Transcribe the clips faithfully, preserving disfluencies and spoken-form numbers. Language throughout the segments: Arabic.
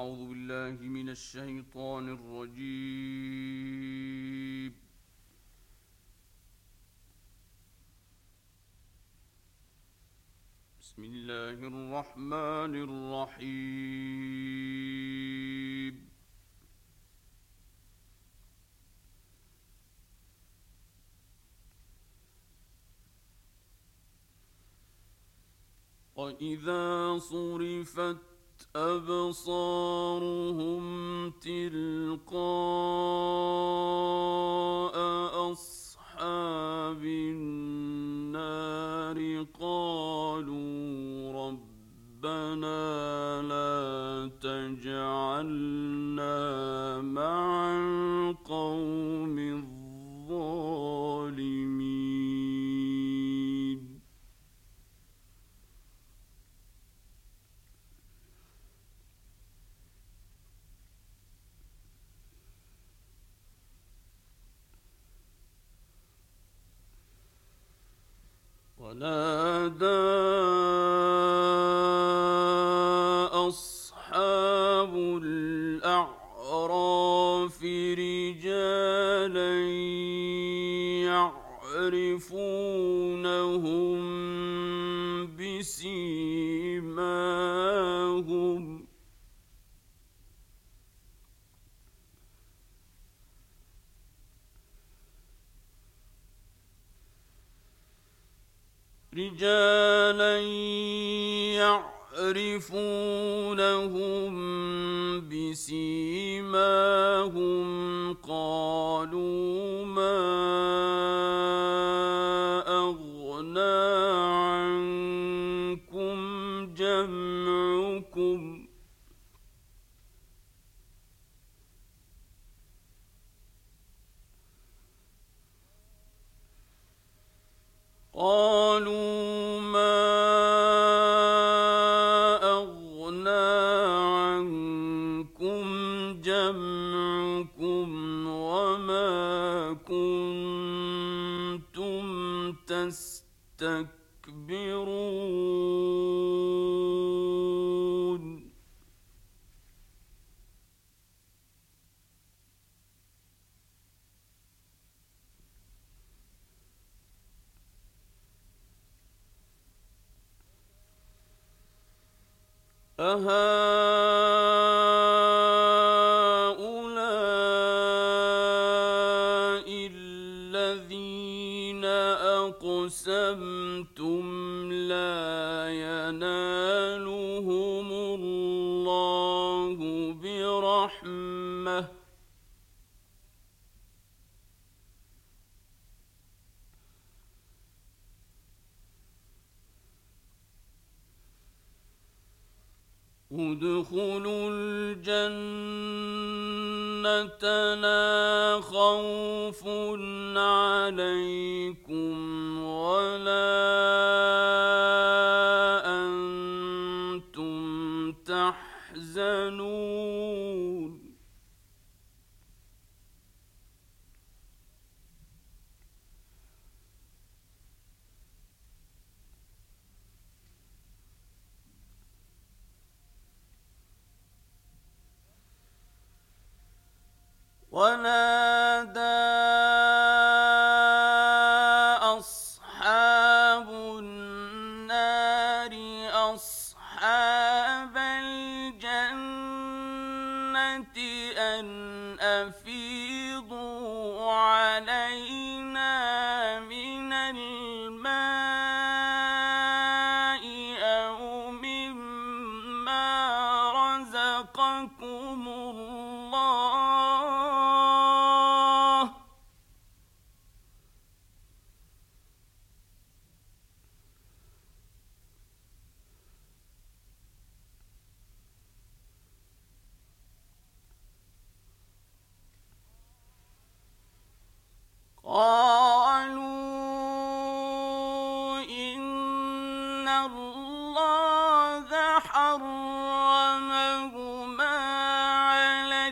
أعوذ بالله من الشيطان الرجيم. بسم الله الرحمن الرحيم. وإذا صرفت أبصارهم تلقاء أصحاب النار قالوا ربنا لا تجعلنا مع القوم الظالمين. ونادى أصحاب الأعراف رجالا يعرفونهم بسيماهم رجالا يعرفونهم بسيماهم قالوا ما أغنى عنكم جمعكم قالوا ما أغنى عنكم جمعكم وما كنتم تستكبرون. أهؤلاء الذين أقسمتم لا ينالهم الله برحمة ادخلوا الجنة لا خوف عليكم ولا أنتم تحزنون. ونادى أصحاب النار أصحاب الجنة أن أفيضوا علينا من الماء أو مما رزقكم الله قالوا إن الله حرمهما على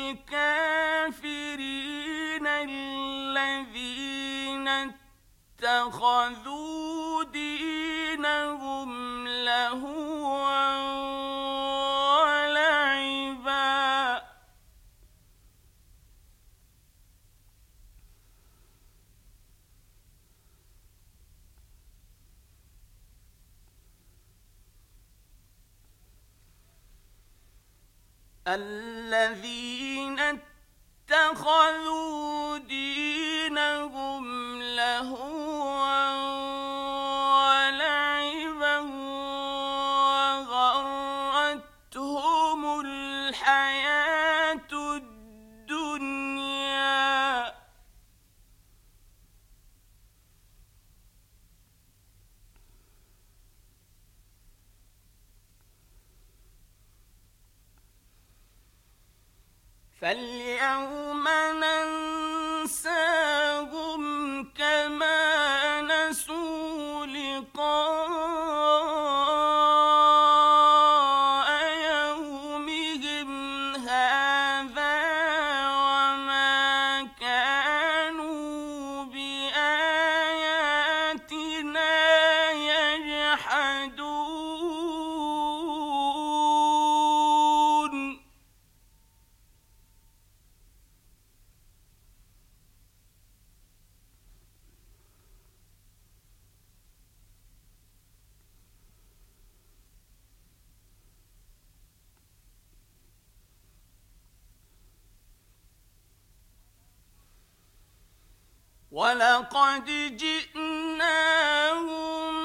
الكافرين الذين اتخذوا دينهم لهوا ولعبا الذين اتخذوا دينهم لهوا ولعبا وغرتهم الحياة الدنيا فاليوم ننساهم كما نسوا لقاء يومهم هذا وما كانوا بآياتنا يجحدون ولقد جئناهم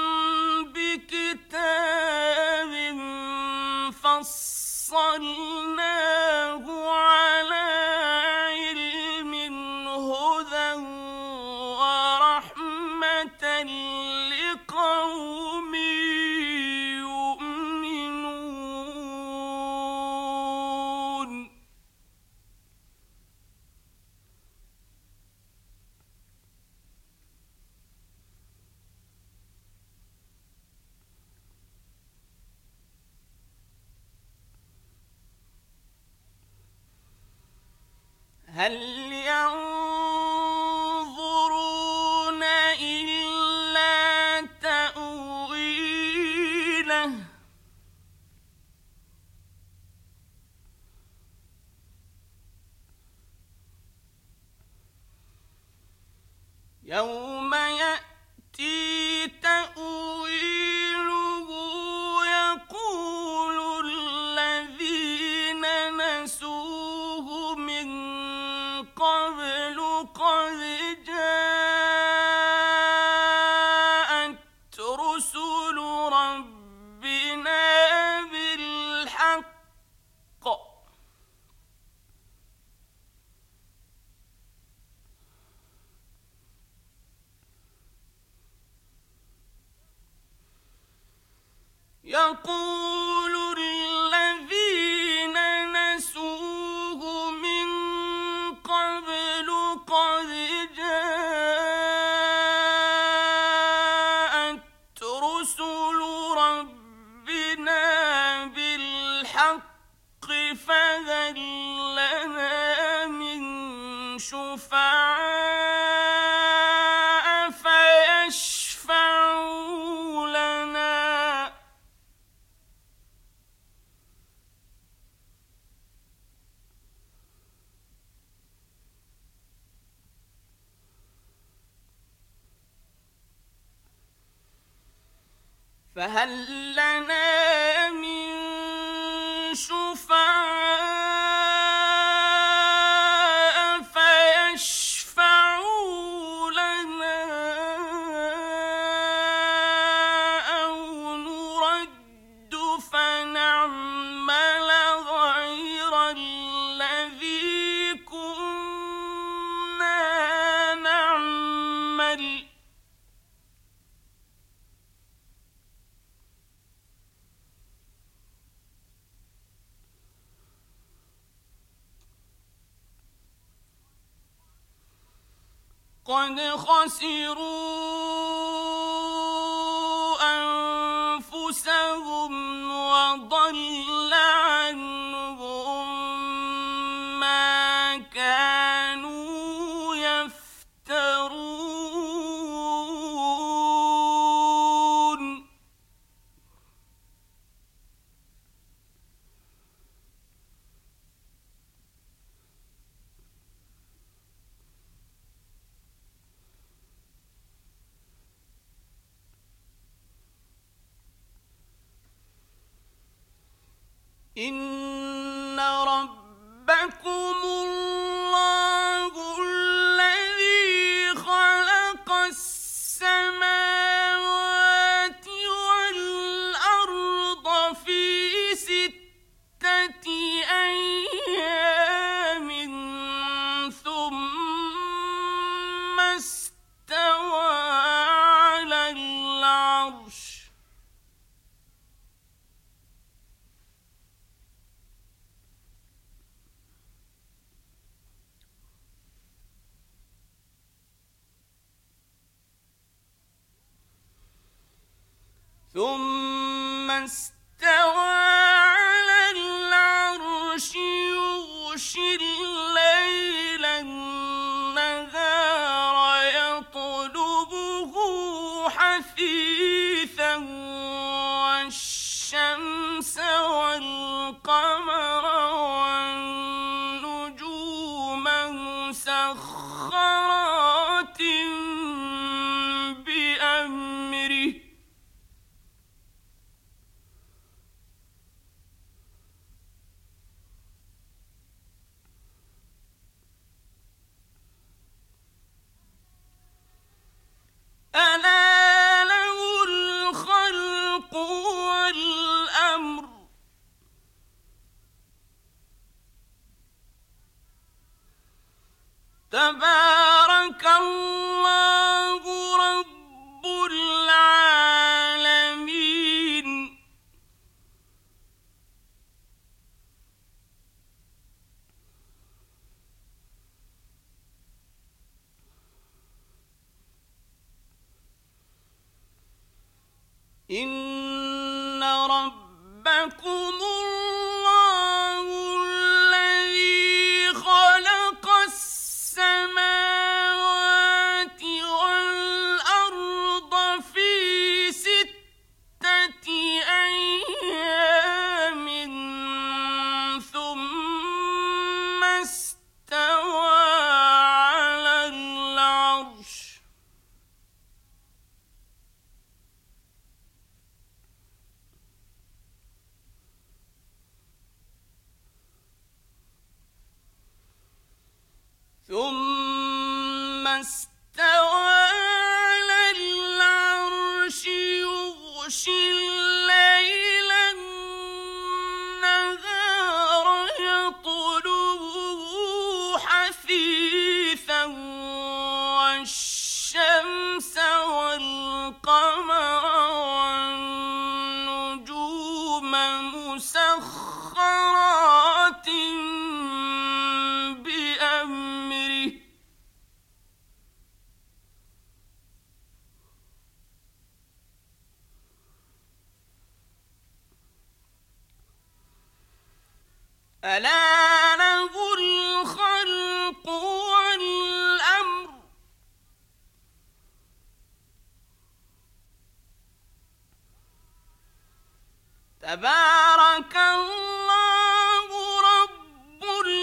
بكتاب فصلناه على علم هدى ورحمة لقوم يؤمنون هل ينظرون إلا تأويله يوم يأتي تأويله يقول الذين نسوه من قبل قد جاءت رسل ربنا بالحق يقول الذين نسوه من قبل قد جاءت رسل ربنا بالحق فهل لنا من شفعاء فيشفعوا لنا فهل لنا من شفعاء فيشفعوا لنا أو نرد فنعمل غير الذي كنا نعمل قد خسروا أنفسهم وضل عنهم ما كانوا يفترون إن ربكم الله الذي خلق السماوات والأرض في ستة أيام ثم استوى على العرش ثم استوى على العرش يغشي الليل النهار يطلبه حثيثا والشمس والقمر والنجوم مسخرات بأمره ألا له الخلق والأمر تبارك الله رب العالمين إن ربكم الله الذي خلق السماوات والأرض في ستة أيام ثم استوى على العرش ثم استوى على العرش يغشي الليل النهار يطلبه حثيثا والشمس والقمر والنجوم مسخرات بأمره ألا له الخلق والأمر تبارك الله رب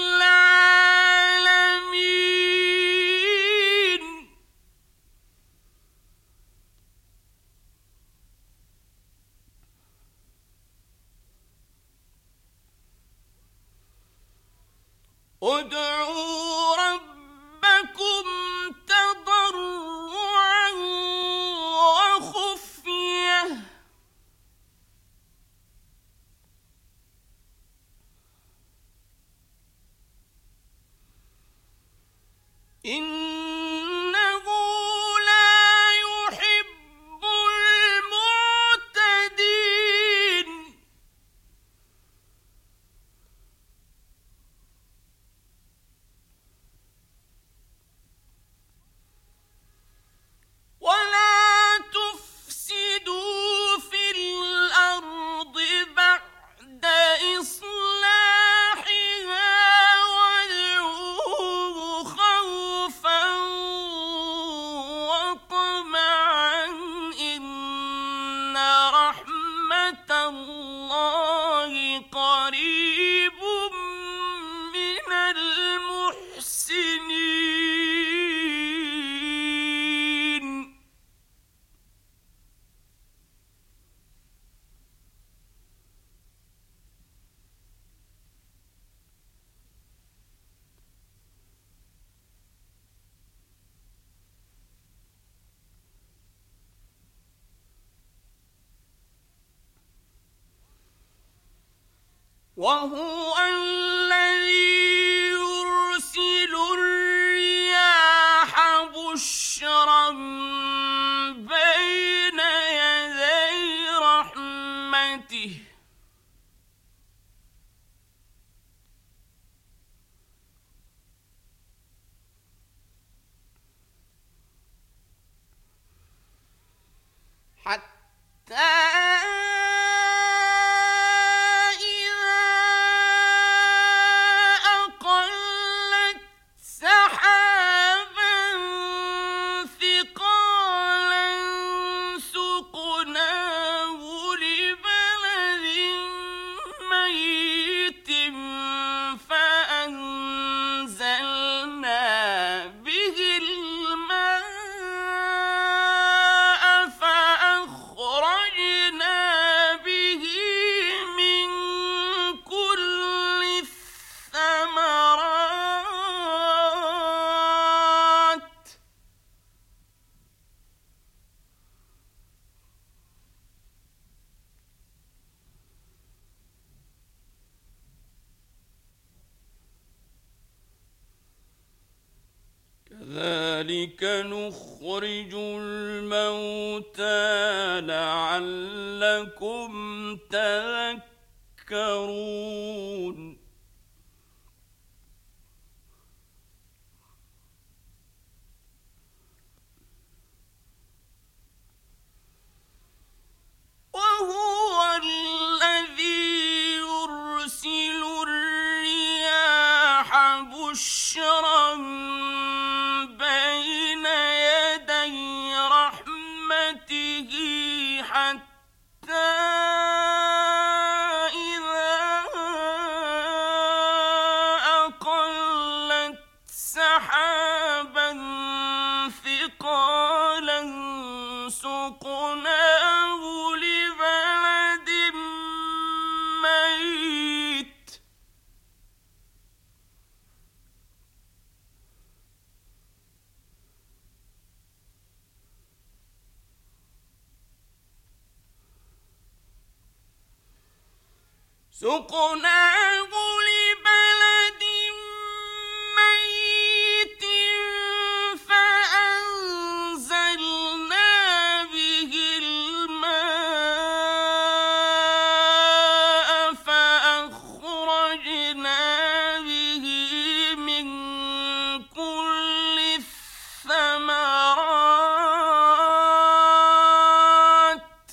العالمين ادعوا ربكم تضرعا وخفية إنه لا يحب المعتدين ولا تفسدوا في الأرض بعد إصلاحها وادعوه خوفا وهو الذي يرسل الرياح بشرا بين يدي رحمته حتى كذلك نخرج الموتى لعلكم تذكرون وهو الذي يرسل الرياح بشرا بين يدي رحمته حتى إذا أقلت سحابا ثقالا سقناه لبلد ميت سقناه لبلد ميت فأنزلنا به الماء فأخرجنا به من كل الثمرات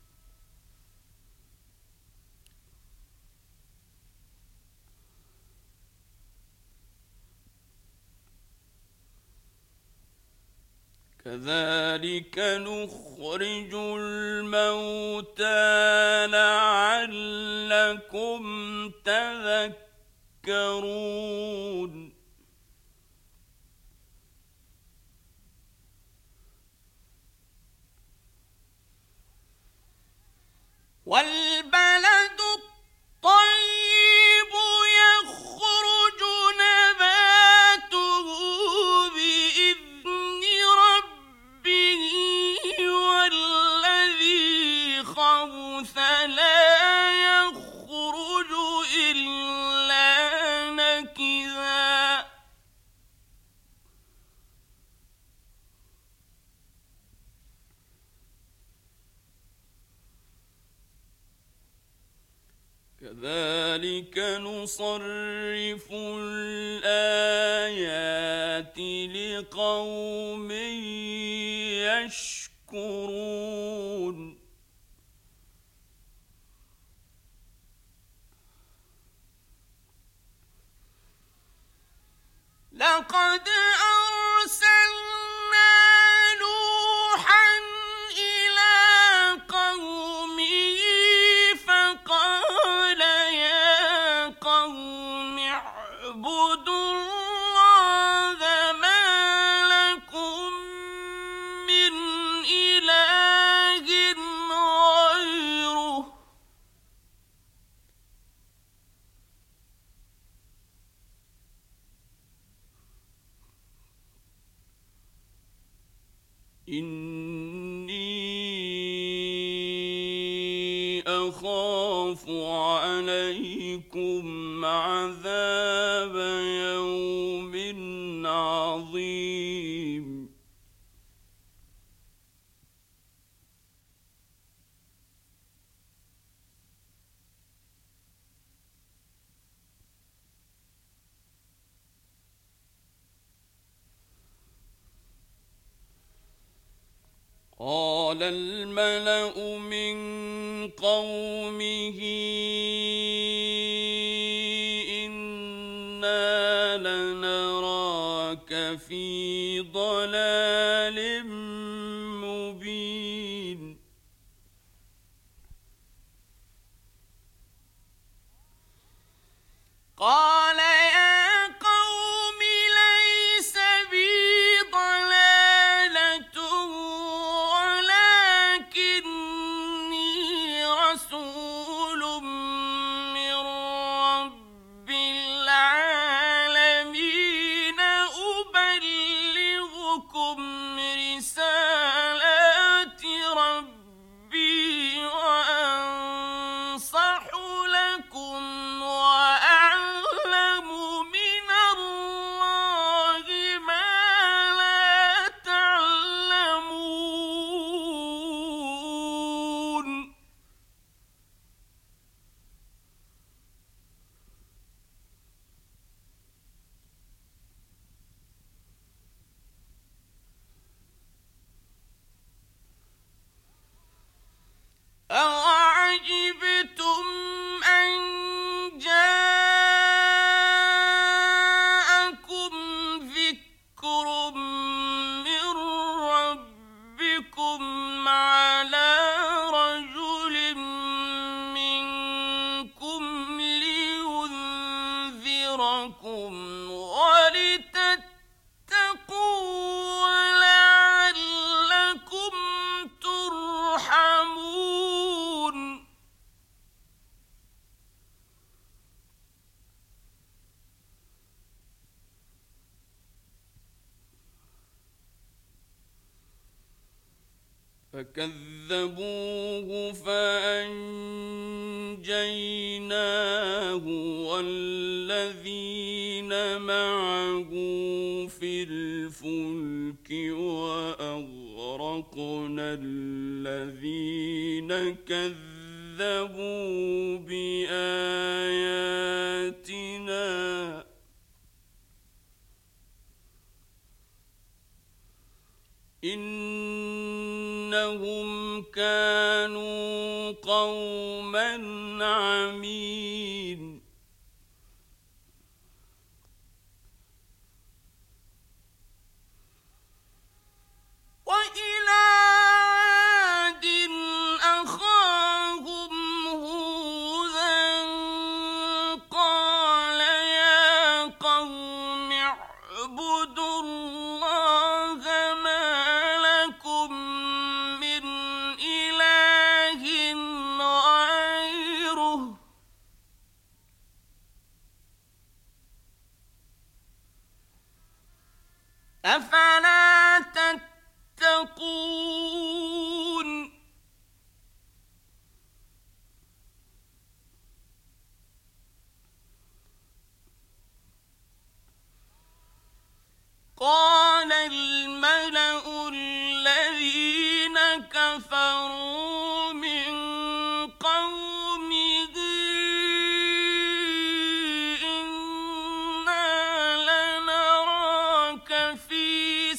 كذلك نخرج الموتى لعلكم تذكرون والبلد الطيب يخرج نباته بإذن ربه والذي خبث لا يخرج إلا نكدا كذلك نصرف الآيات لقوم يشكرون لقد أرسلنا نوحا إلى قومه فقال يا قوم اعبدوا الله ما لكم من إله غيره إني أخاف أخاف عليكم عذاب يوم عظيم قال الملأ من قومه إنا لنراك في ضلال مبين قال يا قوم ليس بي ضلالة ولكني رسول من رب العالمين أبلغكم رسالات ربي وأنصح لكم وأعلم من الله ما لا تعلمون أَوَعَجِبْتُمْ أَنْ جَاءَكُمْ ذِكْرٌ مِّن رَّبِّكُمْ عَلَىٰ رَجُلٍ مِّنكُمْ لِيُنذِرَكُمْ وَلِتَتَّقُوا وَلَعَلَّكُمْ تُرْحَمُونَ فكذبوه فأنجيناه والذين معه في الفلك وأغرقنا الذين كذبوا بآياتنا إنهم كانوا قوما عمين وإلى عاد أخاهم هودا قال يا قوم اعبدوا الله ما لكم من إله غيره أفلا تتقون قال الملأ الذين كفروا من قومه إنا لنراك في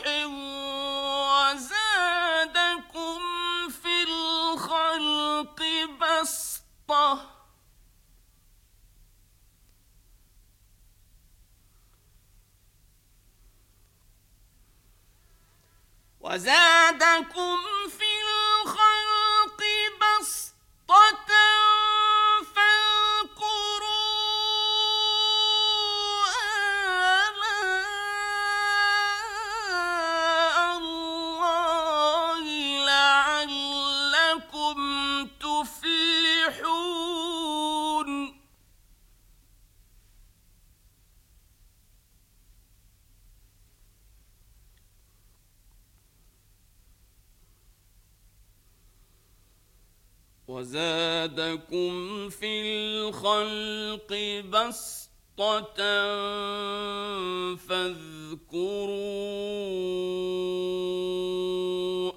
نوح وزادكم في الخلق بسطة وزادكم في الخلق بسطة فاذكروا آلاء الله لعلكم تفلحون وزادكم في الخلق بسطة فاذكروا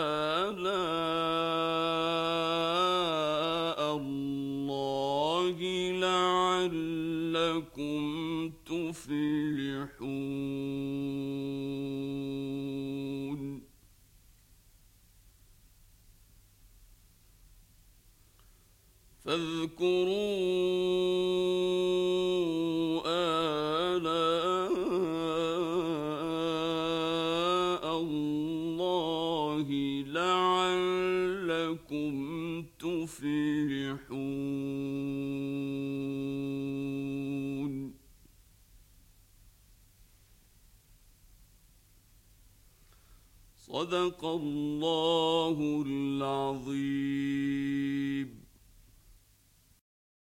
آلاء الله لعلكم تفلحون فاذكروا آلاء الله لعلكم تفلحون صدق الله العظيم.